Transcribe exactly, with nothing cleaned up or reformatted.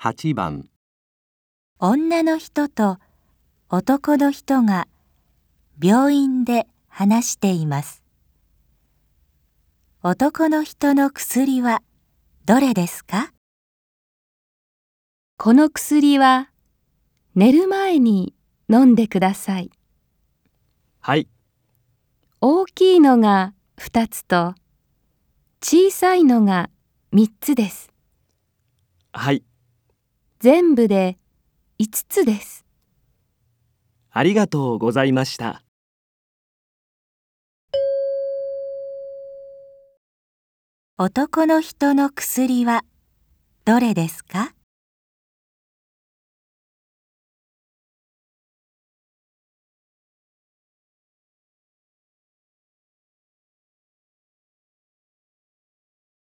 はちばん。 女の人と男の人が病院で話しています。男の人の薬はどれですか？ この薬は寝る前に飲んでください。 はい。 大きいのがふたつと小さいのがみっつです。 はい。 全部でいつつです。 ありがとうございました。 男の人の薬はどれですか？